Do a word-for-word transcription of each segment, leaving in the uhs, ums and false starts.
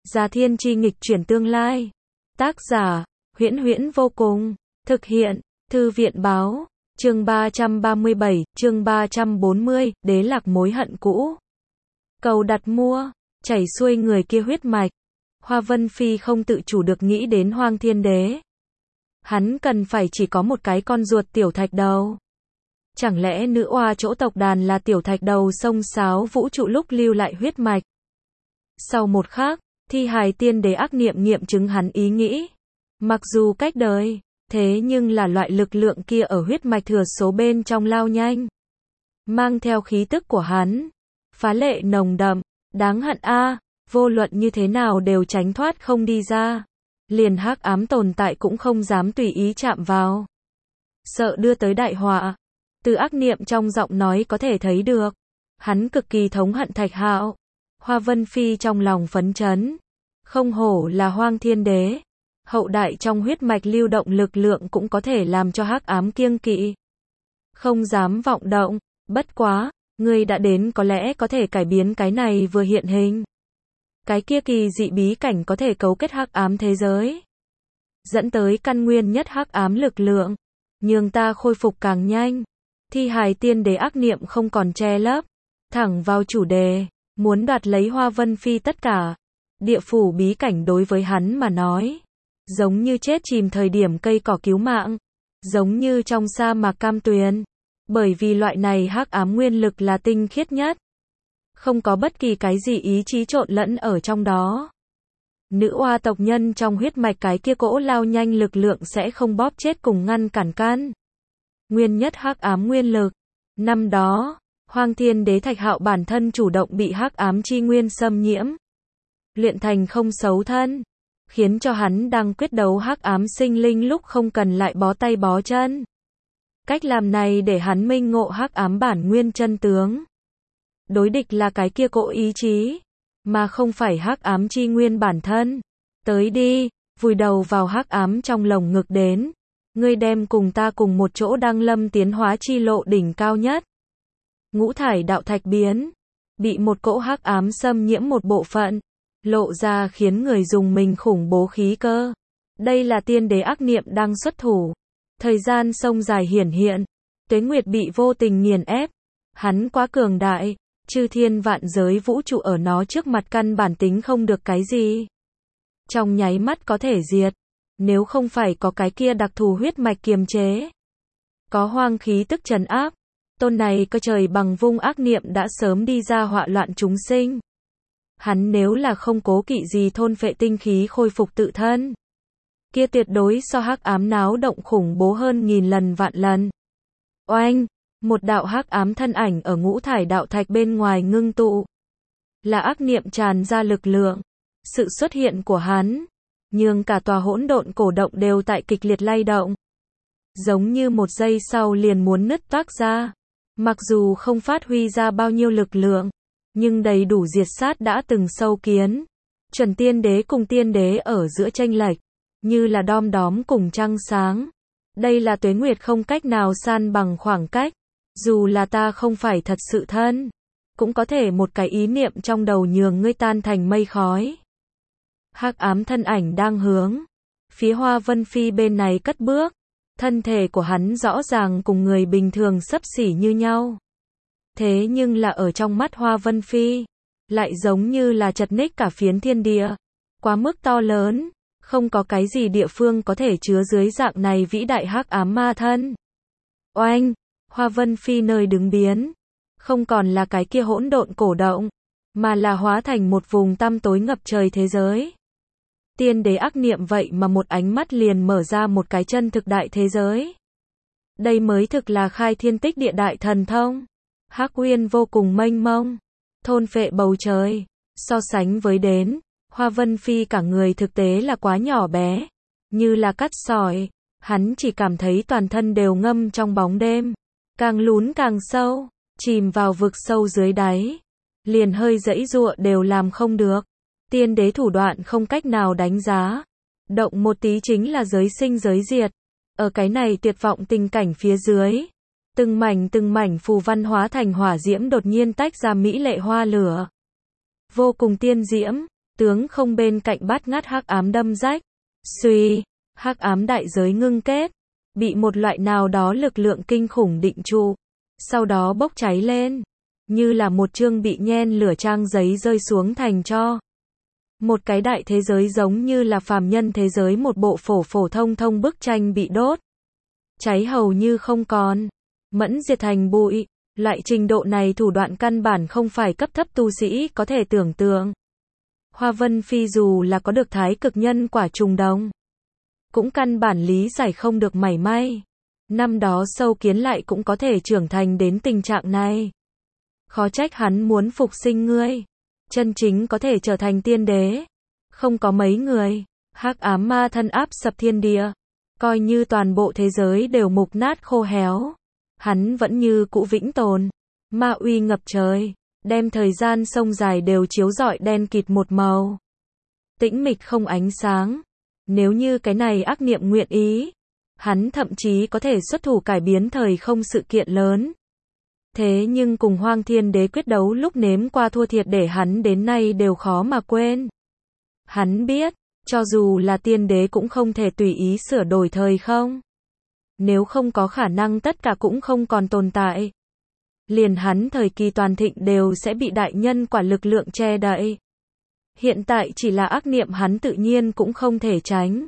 Già Thiên Chi nghịch chuyển tương lai. Tác giả, Huyễn Huyễn vô cùng. Thực hiện, Thư viện báo. Chương ba trăm ba mươi bảy, chương ba trăm bốn mươi, đế lạc mối hận cũ. Cầu đặt mua, chảy xuôi người kia huyết mạch. Hoa Vân Phi không tự chủ được nghĩ đến Hoang Thiên Đế. Hắn cần phải chỉ có một cái con ruột tiểu thạch đầu. Chẳng lẽ nữ oa chỗ tộc đàn là tiểu thạch đầu sông sáo vũ trụ lúc lưu lại huyết mạch? Sau một khắc, thi hài tiên đế ác niệm nghiệm chứng hắn ý nghĩ. Mặc dù cách đời, thế nhưng là loại lực lượng kia ở huyết mạch thừa số bên trong lao nhanh. Mang theo khí tức của hắn. Phá lệ nồng đậm, đáng hận a, vô luận như thế nào đều tránh thoát không đi ra. Liền hắc ám tồn tại cũng không dám tùy ý chạm vào. Sợ đưa tới đại họa. Từ ác niệm trong giọng nói có thể thấy được. Hắn cực kỳ thống hận Thạch Hạo. Hoa Vân Phi trong lòng phấn chấn. Không hổ là Hoang Thiên Đế. Hậu đại trong huyết mạch lưu động lực lượng cũng có thể làm cho hắc ám kiêng kỵ. Không dám vọng động, bất quá, ngươi đã đến có lẽ có thể cải biến cái này vừa hiện hình. Cái kia kỳ dị bí cảnh có thể cấu kết hắc ám thế giới. Dẫn tới căn nguyên nhất hắc ám lực lượng. Nhưng ta khôi phục càng nhanh. Thi hài tiên đế ác niệm không còn che lấp. Thẳng vào chủ đề, muốn đoạt lấy Hoa Vân Phi tất cả. Địa phủ bí cảnh đối với hắn mà nói. Giống như chết chìm thời điểm cây cỏ cứu mạng. Giống như trong sa mạc cam tuyền. Bởi vì loại này hắc ám nguyên lực là tinh khiết nhất. Không có bất kỳ cái gì ý chí trộn lẫn ở trong đó. Nữ oa tộc nhân trong huyết mạch cái kia cỗ lao nhanh lực lượng sẽ không bóp chết cùng ngăn cản can. Nguyên nhất hắc ám nguyên lực. Năm đó, Hoang Thiên Đế Thạch Hạo bản thân chủ động bị hắc ám chi nguyên xâm nhiễm. Luyện thành không xấu thân. Khiến cho hắn đang quyết đấu hắc ám sinh linh lúc không cần lại bó tay bó chân. Cách làm này để hắn minh ngộ hắc ám bản nguyên chân tướng. Đối địch là cái kia cỗ ý chí, mà không phải hắc ám chi nguyên bản thân. Tới đi, vùi đầu vào hắc ám trong lồng ngực đến. Ngươi đem cùng ta cùng một chỗ đăng lâm tiến hóa chi lộ đỉnh cao nhất. Ngũ thải đạo thạch biến, bị một cỗ hắc ám xâm nhiễm một bộ phận, lộ ra khiến người dùng mình khủng bố khí cơ. Đây là tiên đế ác niệm đang xuất thủ. Thời gian sông dài hiển hiện, tuế nguyệt bị vô tình nghiền ép. Hắn quá cường đại, chư thiên vạn giới vũ trụ ở nó trước mặt căn bản tính không được cái gì. Trong nháy mắt có thể diệt, nếu không phải có cái kia đặc thù huyết mạch kiềm chế. Có hoang khí tức trấn áp, tôn này cơ trời bằng vung ác niệm đã sớm đi ra họa loạn chúng sinh. Hắn nếu là không cố kỵ gì thôn phệ tinh khí khôi phục tự thân. Kia tuyệt đối so hắc ám náo động khủng bố hơn nghìn lần vạn lần. Oanh, một đạo hắc ám thân ảnh ở ngũ thải đạo thạch bên ngoài ngưng tụ. Là ác niệm tràn ra lực lượng. Sự xuất hiện của hắn, nhưng cả tòa hỗn độn cổ động đều tại kịch liệt lay động. Giống như một giây sau liền muốn nứt toác ra. Mặc dù không phát huy ra bao nhiêu lực lượng, nhưng đầy đủ diệt sát đã từng sâu kiến. Chuẩn tiên đế cùng tiên đế ở giữa chênh lệch, như là đom đóm cùng trăng sáng. Đây là tuế nguyệt không cách nào san bằng khoảng cách. Dù là ta không phải thật sự thân, cũng có thể một cái ý niệm trong đầu nhường ngươi tan thành mây khói. Hắc ám thân ảnh đang hướng phía Hoa Vân Phi bên này cất bước. Thân thể của hắn rõ ràng cùng người bình thường xấp xỉ như nhau. Thế nhưng là ở trong mắt Hoa Vân Phi, lại giống như là chật ních cả phiến thiên địa. Quá mức to lớn, không có cái gì địa phương có thể chứa dưới dạng này vĩ đại hắc ám ma thân. Oanh, Hoa Vân Phi nơi đứng biến, không còn là cái kia hỗn độn cổ động, mà là hóa thành một vùng tăm tối ngập trời thế giới. Tiên đế ác niệm vậy mà một ánh mắt liền mở ra một cái chân thực đại thế giới. Đây mới thực là khai thiên tích địa đại thần thông. Hắc uyên vô cùng mênh mông, thôn phệ bầu trời. So sánh với đến, Hoa Vân Phi cả người thực tế là quá nhỏ bé, như là cát sỏi. Hắn chỉ cảm thấy toàn thân đều ngâm trong bóng đêm, càng lún càng sâu, chìm vào vực sâu dưới đáy, liền hơi giãy giụa đều làm không được. Tiên đế thủ đoạn không cách nào đánh giá, động một tí chính là giới sinh giới diệt. Ở cái này tuyệt vọng tình cảnh phía dưới, từng mảnh từng mảnh phù văn hóa thành hỏa diễm đột nhiên tách ra mỹ lệ hoa lửa, vô cùng tiên diễm, Tướng không bên cạnh bát ngát hắc ám đâm rách. Suy, hắc ám đại giới ngưng kết, bị một loại nào đó lực lượng kinh khủng định trụ, sau đó bốc cháy lên, như là một chương bị nhen lửa trang giấy rơi xuống thành tro. Một cái đại thế giới giống như là phàm nhân thế giới, một bộ phổ phổ thông thông bức tranh bị đốt, cháy hầu như không còn, mẫn diệt thành bụi. Loại trình độ này thủ đoạn căn bản không phải cấp thấp tu sĩ có thể tưởng tượng. Hoa Vân Phi dù là có được thái cực nhân quả trùng đồng, cũng căn bản lý giải không được mảy may. Năm đó sâu kiến lại cũng có thể trưởng thành đến tình trạng này. Khó trách hắn muốn phục sinh ngươi. Chân chính có thể trở thành tiên đế. Không có mấy người. Hắc ám ma thân áp sập thiên địa. Coi như toàn bộ thế giới đều mục nát khô héo. Hắn vẫn như cũ vĩnh tồn. Ma uy ngập trời. Đem thời gian sông dài đều chiếu rọi đen kịt một màu. Tĩnh mịch không ánh sáng. Nếu như cái này ác niệm nguyện ý, hắn thậm chí có thể xuất thủ cải biến thời không sự kiện lớn. Thế nhưng cùng Hoang Thiên Đế quyết đấu lúc nếm qua thua thiệt để hắn đến nay đều khó mà quên. Hắn biết, cho dù là tiên đế cũng không thể tùy ý sửa đổi thời không. Nếu không có khả năng tất cả cũng không còn tồn tại. Liền hắn thời kỳ toàn thịnh đều sẽ bị đại nhân quả lực lượng che đậy. Hiện tại chỉ là ác niệm hắn tự nhiên cũng không thể tránh.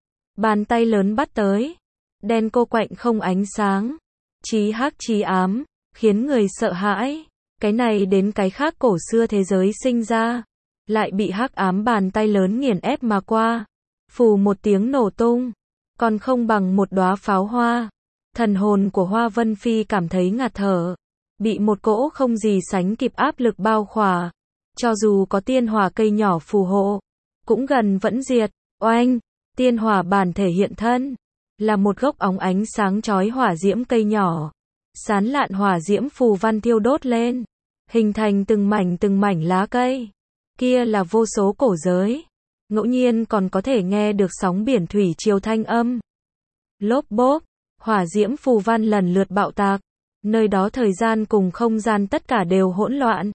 Bàn tay lớn bắt tới. Đen cô quạnh không ánh sáng. Chí hắc chí ám. Khiến người sợ hãi. Cái này đến cái khác cổ xưa thế giới sinh ra. Lại bị hắc ám bàn tay lớn nghiền ép mà qua. Phù một tiếng nổ tung. Còn không bằng một đóa pháo hoa. Thần hồn của Hoa Vân Phi cảm thấy ngạt thở. Bị một cỗ không gì sánh kịp áp lực bao khỏa. Cho dù có tiên hỏa cây nhỏ phù hộ, cũng gần vẫn diệt. Oanh, tiên hỏa bản thể hiện thân, là một gốc óng ánh sáng chói hỏa diễm cây nhỏ. Sán lạn hỏa diễm phù văn thiêu đốt lên, hình thành từng mảnh từng mảnh lá cây. Kia là vô số cổ giới. Ngẫu nhiên còn có thể nghe được sóng biển thủy triều thanh âm. Lốp bốp, hỏa diễm phù văn lần lượt bạo tạc. Nơi đó thời gian cùng không gian tất cả đều hỗn loạn.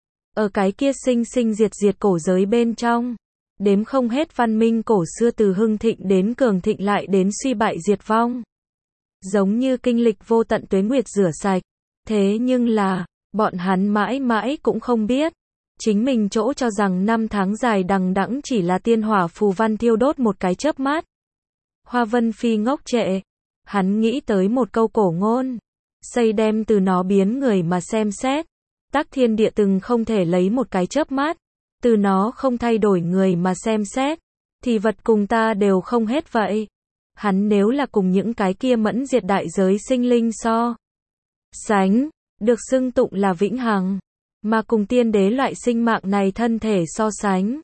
Ở cái kia sinh sinh diệt diệt cổ giới bên trong, đếm không hết văn minh cổ xưa từ hưng thịnh đến cường thịnh lại đến suy bại diệt vong. Giống như kinh lịch vô tận tuế nguyệt rửa sạch. Thế nhưng là, bọn hắn mãi mãi cũng không biết. Chính mình chỗ cho rằng năm tháng dài đằng đẵng chỉ là tiên hỏa phù văn thiêu đốt một cái chớp mắt. Hoa Vân Phi ngốc trệ. Hắn nghĩ tới một câu cổ ngôn. Xây đem từ nó biến người mà xem xét. Tắc thiên địa từng không thể lấy một cái chớp mắt. Từ nó không thay đổi người mà xem xét. Thì vật cùng ta đều không hết vậy. Hắn nếu là cùng những cái kia mẫn diệt đại giới sinh linh so sánh, được xưng tụng là vĩnh hằng. Mà cùng tiên đế loại sinh mạng này thân thể so sánh,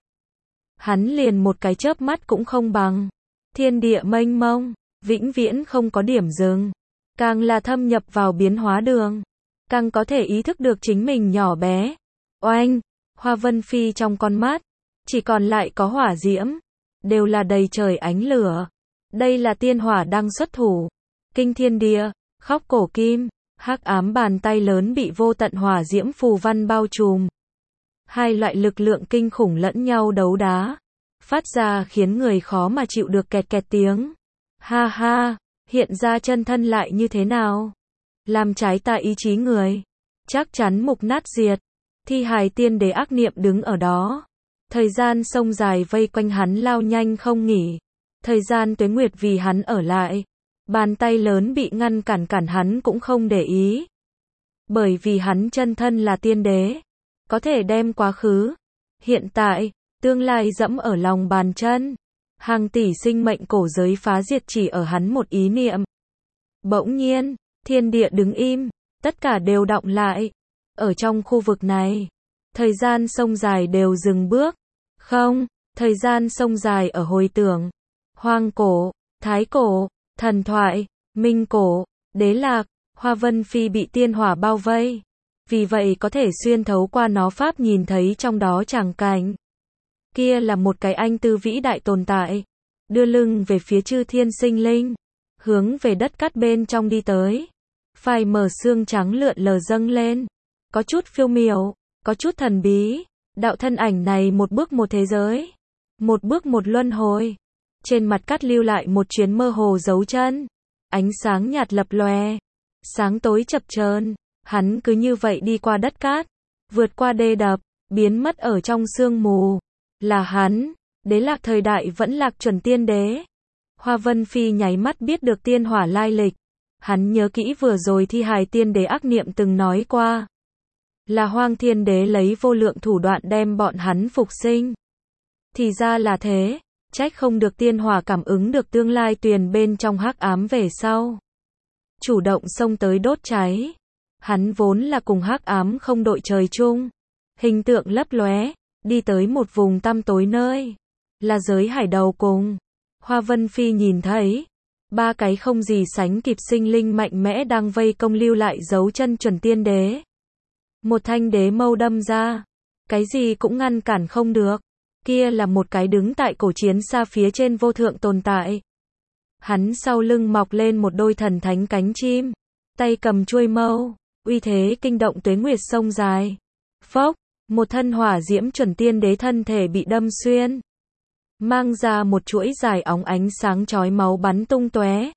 hắn liền một cái chớp mắt cũng không bằng. Thiên địa mênh mông, vĩnh viễn không có điểm dừng. Càng là thâm nhập vào biến hóa đường, càng có thể ý thức được chính mình nhỏ bé. Oanh, Hoa Vân Phi trong con mắt, chỉ còn lại có hỏa diễm, đều là đầy trời ánh lửa. Đây là tiên hỏa đang xuất thủ. Kinh thiên địa, khóc cổ kim, hắc ám bàn tay lớn bị vô tận hỏa diễm phù văn bao trùm. Hai loại lực lượng kinh khủng lẫn nhau đấu đá, phát ra khiến người khó mà chịu được kẹt kẹt tiếng. Ha ha, hiện ra chân thân lại như thế nào? Làm trái ta ý chí người, chắc chắn mục nát diệt. Thi hài tiên đế ác niệm đứng ở đó. Thời gian sông dài vây quanh hắn lao nhanh không nghỉ. Thời gian tuế nguyệt vì hắn ở lại. Bàn tay lớn bị ngăn cản cản hắn cũng không để ý. Bởi vì hắn chân thân là tiên đế. Có thể đem quá khứ, hiện tại, tương lai dẫm ở lòng bàn chân. Hàng tỷ sinh mệnh cổ giới phá diệt chỉ ở hắn một ý niệm. Bỗng nhiên, thiên địa đứng im, tất cả đều đọng lại. Ở trong khu vực này, thời gian sông dài đều dừng bước. Không, thời gian sông dài ở hồi tưởng. Hoang cổ, thái cổ, thần thoại, minh cổ, đế lạc, Hoa Vân Phi bị tiên hỏa bao vây. Vì vậy có thể xuyên thấu qua nó pháp nhìn thấy trong đó tràng cảnh. Kia là một cái anh tư vĩ đại tồn tại. Đưa lưng về phía chư thiên sinh linh. Hướng về đất cát bên trong đi tới. Phai mờ xương trắng lượn lờ dâng lên. Có chút phiêu miểu, có chút thần bí. Đạo thân ảnh này một bước một thế giới, một bước một luân hồi. Trên mặt cát lưu lại một chuyến mơ hồ dấu chân. Ánh sáng nhạt lập lòe, sáng tối chập chờn, hắn cứ như vậy đi qua đất cát, vượt qua đê đập, biến mất ở trong sương mù. Là hắn, Đế Lạc thời đại vẫn Lạc Chuẩn Tiên Đế. Hoa Vân Phi nháy mắt biết được tiên hỏa lai lịch. Hắn nhớ kỹ vừa rồi thi hài tiên đế ác niệm từng nói qua. Là Hoang Thiên Đế lấy vô lượng thủ đoạn đem bọn hắn phục sinh. Thì ra là thế, trách không được tiên hỏa cảm ứng được tương lai tuyền bên trong hắc ám về sau. Chủ động xông tới đốt cháy. Hắn vốn là cùng hắc ám không đội trời chung. Hình tượng lấp lóe, đi tới một vùng tăm tối nơi. Là giới hải đầu cùng. Hoa Vân Phi nhìn thấy. Ba cái không gì sánh kịp sinh linh mạnh mẽ đang vây công lưu lại dấu chân chuẩn tiên đế. Một thanh đế mâu đâm ra. Cái gì cũng ngăn cản không được. Kia là một cái đứng tại cổ chiến xa phía trên vô thượng tồn tại. Hắn sau lưng mọc lên một đôi thần thánh cánh chim. Tay cầm chuôi mâu. Uy thế kinh động tuế nguyệt sông dài. Phốc, một thân hỏa diễm chuẩn tiên đế thân thể bị đâm xuyên. Mang ra một chuỗi dài óng ánh sáng chói máu bắn tung tóe.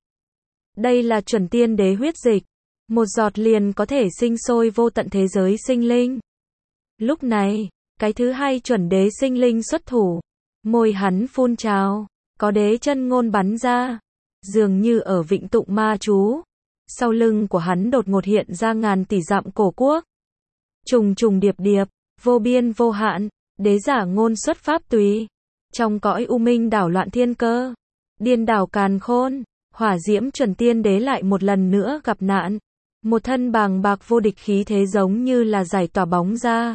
Đây là chuẩn tiên đế huyết dịch. Một giọt liền có thể sinh sôi vô tận thế giới sinh linh. Lúc này, cái thứ hai chuẩn đế sinh linh xuất thủ. Môi hắn phun trào, có đế chân ngôn bắn ra. Dường như ở vịnh tụng ma chú. Sau lưng của hắn đột ngột hiện ra ngàn tỷ dặm cổ quốc. Trùng trùng điệp điệp, vô biên vô hạn, đế giả ngôn xuất pháp tùy. Trong cõi u minh đảo loạn thiên cơ, điên đảo càn khôn, hỏa diễm chuẩn tiên đế lại một lần nữa gặp nạn. Một thân bàng bạc vô địch khí thế giống như là giải tỏa bóng ra.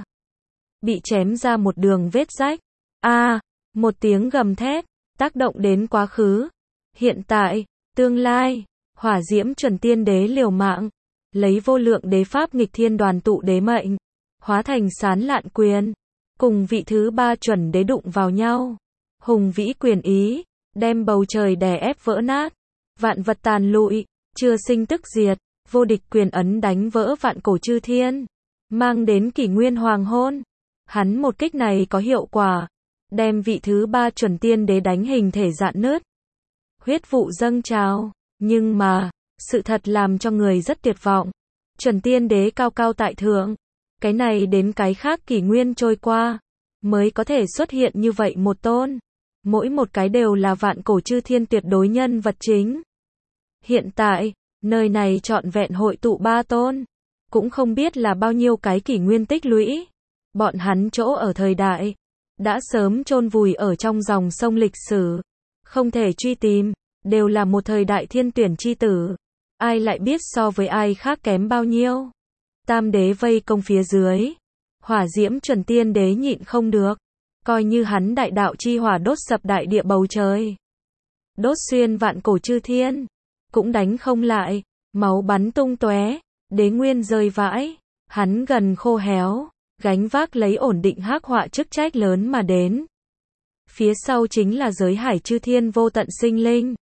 Bị chém ra một đường vết rách. A, à, một tiếng gầm thét, tác động đến quá khứ, hiện tại, tương lai. Hỏa diễm chuẩn tiên đế liều mạng, lấy vô lượng đế pháp nghịch thiên đoàn tụ đế mệnh, hóa thành sán lạn quyền, cùng vị thứ ba chuẩn đế đụng vào nhau. Hùng vĩ quyền ý, đem bầu trời đè ép vỡ nát, vạn vật tàn lụi, chưa sinh tức diệt, vô địch quyền ấn đánh vỡ vạn cổ chư thiên, mang đến kỷ nguyên hoàng hôn. Hắn một kích này có hiệu quả, đem vị thứ ba chuẩn tiên đế đánh hình thể rạn nứt, huyết vụ dâng trào. Nhưng mà, sự thật làm cho người rất tuyệt vọng. Chuẩn tiên đế cao cao tại thượng. Cái này đến cái khác kỷ nguyên trôi qua. Mới có thể xuất hiện như vậy một tôn. Mỗi một cái đều là vạn cổ chư thiên tuyệt đối nhân vật chính. Hiện tại, nơi này trọn vẹn hội tụ ba tôn. Cũng không biết là bao nhiêu cái kỷ nguyên tích lũy. Bọn hắn chỗ ở thời đại. Đã sớm chôn vùi ở trong dòng sông lịch sử. Không thể truy tìm. Đều là một thời đại thiên tuyển chi tử. Ai lại biết so với ai khác kém bao nhiêu. Tam đế vây công phía dưới. Hỏa diễm chuẩn tiên đế nhịn không được. Coi như hắn đại đạo chi hỏa đốt sập đại địa bầu trời. Đốt xuyên vạn cổ chư thiên. Cũng đánh không lại. Máu bắn tung tóe. Đế nguyên rơi vãi. Hắn gần khô héo. Gánh vác lấy ổn định hắc họa chức trách lớn mà đến. Phía sau chính là giới hải chư thiên vô tận sinh linh.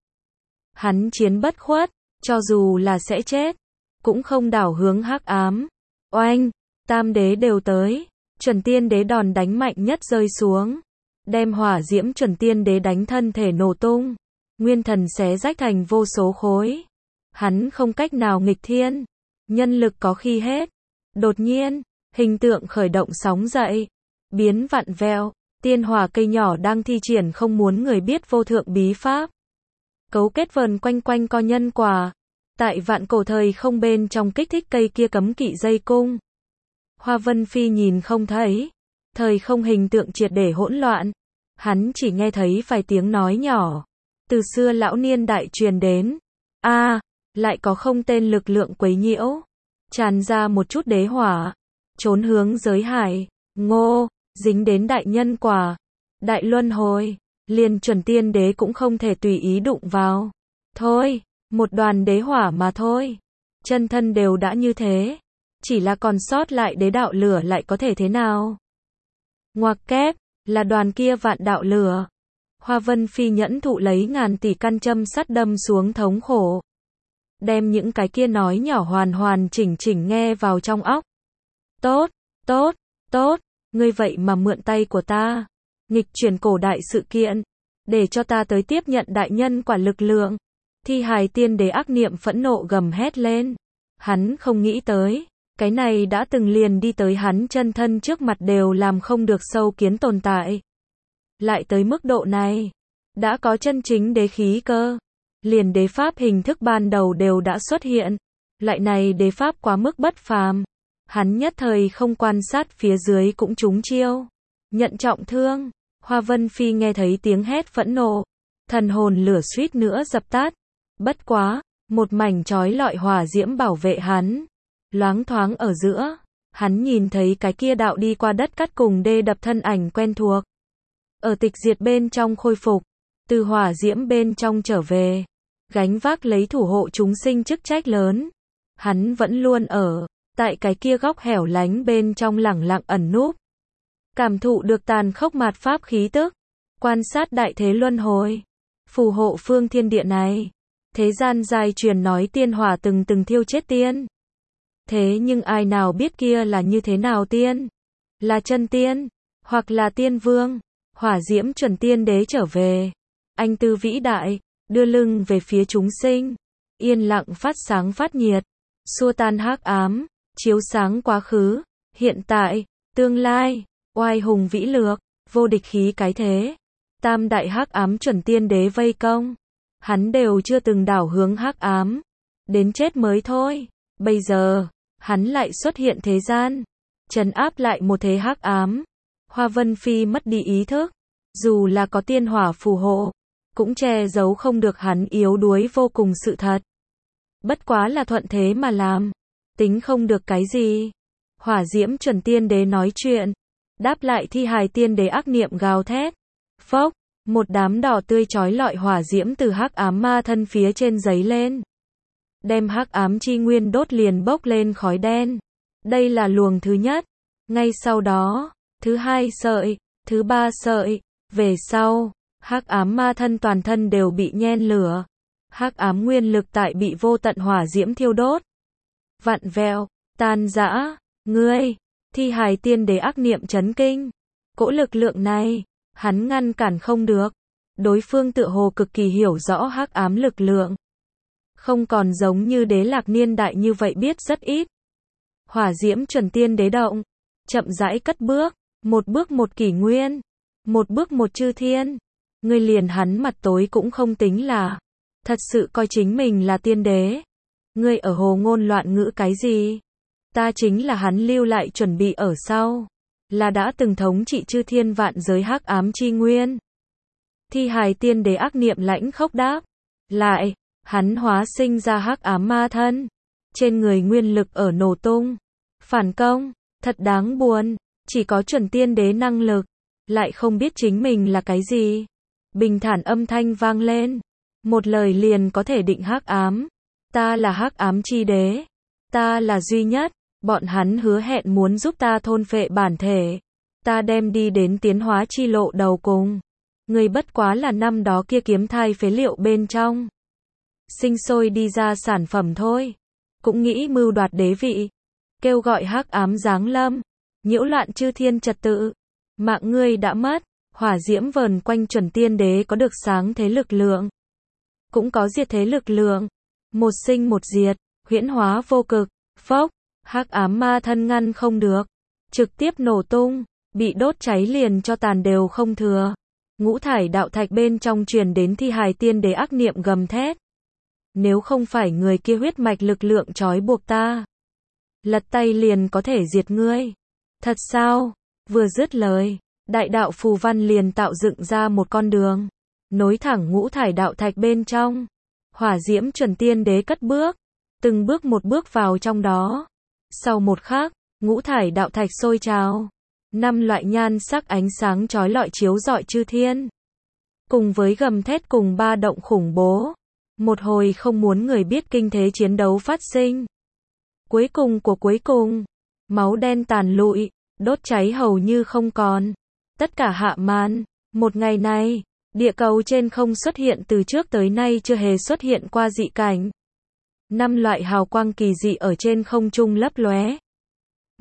Hắn chiến bất khuất, cho dù là sẽ chết, cũng không đảo hướng hắc ám. Oanh, tam đế đều tới, chuẩn tiên đế đòn đánh mạnh nhất rơi xuống, đem hỏa diễm chuẩn tiên đế đánh thân thể nổ tung, nguyên thần xé rách thành vô số khối. Hắn không cách nào nghịch thiên, nhân lực có khi hết. Đột nhiên, hình tượng khởi động sóng dậy, biến vặn vẹo, tiên hỏa cây nhỏ đang thi triển không muốn người biết vô thượng bí pháp. Cấu kết vần quanh quanh co nhân quả. Tại vạn cổ thời không bên trong kích thích cây kia cấm kỵ dây cung. Hoa Vân Phi nhìn không thấy. Thời không hình tượng triệt để hỗn loạn. Hắn chỉ nghe thấy vài tiếng nói nhỏ. Từ xưa lão niên đại truyền đến. A, à, lại có không tên lực lượng quấy nhiễu. Tràn ra một chút đế hỏa. Trốn hướng giới hải. Ngô, dính đến đại nhân quả. Đại luân hồi. Liền chuẩn tiên đế cũng không thể tùy ý đụng vào. Thôi, một đoàn đế hỏa mà thôi. Chân thân đều đã như thế. Chỉ là còn sót lại đế đạo lửa lại có thể thế nào? Ngoặc kép, là đoàn kia vạn đạo lửa. Hoa Vân Phi nhẫn thụ lấy ngàn tỷ căn châm sắt đâm xuống thống khổ. Đem những cái kia nói nhỏ hoàn hoàn chỉnh chỉnh nghe vào trong óc. Tốt, tốt, tốt, ngươi vậy mà mượn tay của ta, nghịch chuyển cổ đại sự kiện, để cho ta tới tiếp nhận đại nhân quả lực lượng. Thi hài tiên đế ác niệm phẫn nộ gầm hét lên. Hắn không nghĩ tới, cái này đã từng liền đi tới hắn chân thân trước mặt đều làm không được sâu kiến tồn tại. Lại tới mức độ này, đã có chân chính đế khí cơ. Liền đế pháp hình thức ban đầu đều đã xuất hiện. Lại này đế pháp quá mức bất phàm. Hắn nhất thời không quan sát phía dưới cũng trúng chiêu. Nhận trọng thương. Hoa Vân Phi nghe thấy tiếng hét phẫn nộ. Thần hồn lửa suýt nữa dập tắt. Bất quá, một mảnh chói lọi hỏa diễm bảo vệ hắn. Loáng thoáng ở giữa, hắn nhìn thấy cái kia đạo đi qua đất cắt cùng đê đập thân ảnh quen thuộc. Ở tịch diệt bên trong khôi phục, từ hỏa diễm bên trong trở về, gánh vác lấy thủ hộ chúng sinh chức trách lớn. Hắn vẫn luôn ở, tại cái kia góc hẻo lánh bên trong lẳng lặng ẩn núp. Cảm thụ được tàn khốc mạt pháp khí tức, quan sát đại thế luân hồi, phù hộ phương thiên địa này. Thế gian dài truyền nói tiên hỏa từng từng thiêu chết tiên. Thế nhưng ai nào biết kia là như thế nào tiên? Là chân tiên, hoặc là tiên vương, hỏa diễm chuẩn tiên đế trở về. Anh tư vĩ đại, đưa lưng về phía chúng sinh. Yên lặng phát sáng phát nhiệt, xua tan hắc ám, chiếu sáng quá khứ, hiện tại, tương lai, oai hùng vĩ lược, vô địch khí cái thế. Tam đại hắc ám chuẩn tiên đế vây công. Hắn đều chưa từng đảo hướng hắc ám. Đến chết mới thôi. Bây giờ, hắn lại xuất hiện thế gian. Trấn áp lại một thế hắc ám. Hoa Vân Phi mất đi ý thức. Dù là có tiên hỏa phù hộ, cũng che giấu không được hắn yếu đuối vô cùng sự thật. Bất quá là thuận thế mà làm. Tính không được cái gì. Hỏa diễm chuẩn tiên đế nói chuyện. Đáp lại thi hài tiên đế ác niệm gào thét. Phốc. Một đám đỏ tươi chói lọi hỏa diễm từ hắc ám ma thân phía trên giấy lên. Đem hắc ám chi nguyên đốt liền bốc lên khói đen. Đây là luồng thứ nhất. Ngay sau đó, thứ hai sợi, thứ ba sợi. Về sau, hắc ám ma thân toàn thân đều bị nhen lửa. Hắc ám nguyên lực tại bị vô tận hỏa diễm thiêu đốt. Vặn vẹo, tan rã. Ngươi, thi hài tiên đế ác niệm chấn kinh. Cỗ lực lượng này, hắn ngăn cản không được. Đối phương tựa hồ cực kỳ hiểu rõ hắc ám lực lượng. Không còn giống như đế lạc niên đại như vậy biết rất ít. Hỏa diễm chuẩn tiên đế động. Chậm rãi cất bước. Một bước một kỷ nguyên. Một bước một chư thiên. Ngươi liền hắn mặt tối cũng không tính là. Thật sự coi chính mình là tiên đế. Ngươi ở hồ ngôn loạn ngữ cái gì? Ta chính là hắn lưu lại chuẩn bị ở sau. Là đã từng thống trị chư thiên vạn giới hắc ám chi nguyên. Thi hài tiên đế ác niệm lãnh khốc đáp. Lại, hắn hóa sinh ra hắc ám ma thân. Trên người nguyên lực ở nổ tung. Phản công, thật đáng buồn. Chỉ có chuẩn tiên đế năng lực. Lại không biết chính mình là cái gì. Bình thản âm thanh vang lên. Một lời liền có thể định hắc ám. Ta là hắc ám chi đế. Ta là duy nhất. Bọn hắn hứa hẹn muốn giúp ta thôn phệ bản thể. Ta đem đi đến tiến hóa chi lộ đầu cùng. Người bất quá là năm đó kia kiếm thai phế liệu bên trong. Sinh sôi đi ra sản phẩm thôi. Cũng nghĩ mưu đoạt đế vị. Kêu gọi hắc ám giáng lâm. Nhiễu loạn chư thiên trật tự. Mạng ngươi đã mất. Hỏa diễm vờn quanh chuẩn tiên đế có được sáng thế lực lượng. Cũng có diệt thế lực lượng. Một sinh một diệt. Huyễn hóa vô cực. Phốc. Hắc ám ma thân ngăn không được. Trực tiếp nổ tung. Bị đốt cháy liền cho tàn đều không thừa. Ngũ thải đạo thạch bên trong truyền đến thi hài tiên đế ác niệm gầm thét. Nếu không phải người kia huyết mạch lực lượng trói buộc ta. Lật tay liền có thể diệt ngươi. Thật sao? Vừa dứt lời. Đại đạo phù văn liền tạo dựng ra một con đường. Nối thẳng ngũ thải đạo thạch bên trong. Hỏa diễm chuẩn tiên đế cất bước. Từng bước một bước vào trong đó. Sau một khắc, ngũ thải đạo thạch sôi trào. Năm loại nhan sắc ánh sáng chói lọi chiếu rọi chư thiên. Cùng với gầm thét cùng ba động khủng bố. Một hồi không muốn người biết kinh thế chiến đấu phát sinh. Cuối cùng của cuối cùng. Máu đen tàn lụi, đốt cháy hầu như không còn. Tất cả hạ màn. Một ngày này, địa cầu trên không xuất hiện từ trước tới nay chưa hề xuất hiện qua dị cảnh. Năm loại hào quang kỳ dị ở trên không trung lấp lóe.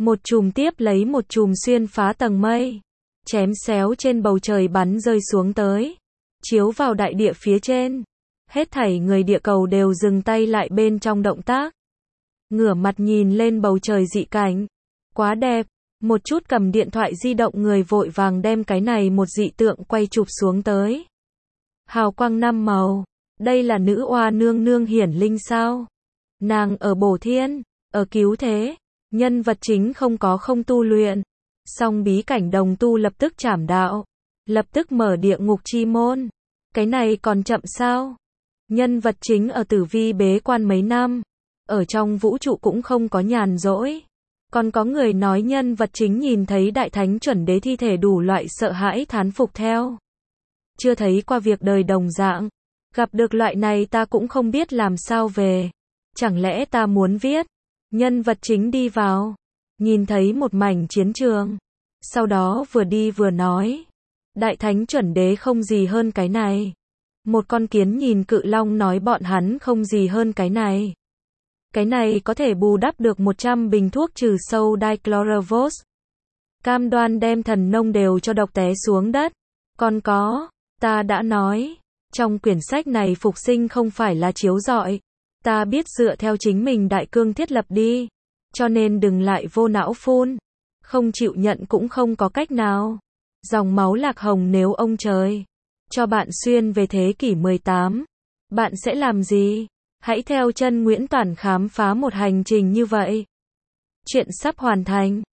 Một chùm tiếp lấy một chùm xuyên phá tầng mây, chém xéo trên bầu trời bắn rơi xuống tới, chiếu vào đại địa phía trên. Hết thảy người địa cầu đều dừng tay lại bên trong động tác, ngửa mặt nhìn lên bầu trời dị cảnh. Quá đẹp, một chút cầm điện thoại di động người vội vàng đem cái này một dị tượng quay chụp xuống tới. Hào quang năm màu, đây là nữ oa nương nương hiển linh sao? Nàng ở bổ thiên, ở cứu thế, nhân vật chính không có không tu luyện. Song bí cảnh đồng tu lập tức trảm đạo, lập tức mở địa ngục chi môn. Cái này còn chậm sao? Nhân vật chính ở tử vi bế quan mấy năm, ở trong vũ trụ cũng không có nhàn rỗi. Còn có người nói nhân vật chính nhìn thấy đại thánh chuẩn đế thi thể đủ loại sợ hãi thán phục theo. Chưa thấy qua việc đời đồng dạng, gặp được loại này ta cũng không biết làm sao về. Chẳng lẽ ta muốn viết, nhân vật chính đi vào, nhìn thấy một mảnh chiến trường, sau đó vừa đi vừa nói, đại thánh chuẩn đế không gì hơn cái này. Một con kiến nhìn cự long nói bọn hắn không gì hơn cái này. Cái này có thể bù đắp được một trăm bình thuốc trừ sâu dichlorvos. Cam đoan đem thần nông đều cho độc té xuống đất. Còn có, ta đã nói, trong quyển sách này phục sinh không phải là chiếu rọi. Ta biết dựa theo chính mình đại cương thiết lập đi. Cho nên đừng lại vô não phun. Không chịu nhận cũng không có cách nào. Dòng máu lạc hồng nếu ông trời cho bạn xuyên về thế kỷ mười tám, bạn sẽ làm gì? Hãy theo chân Nguyễn Toản khám phá một hành trình như vậy. Chuyện sắp hoàn thành.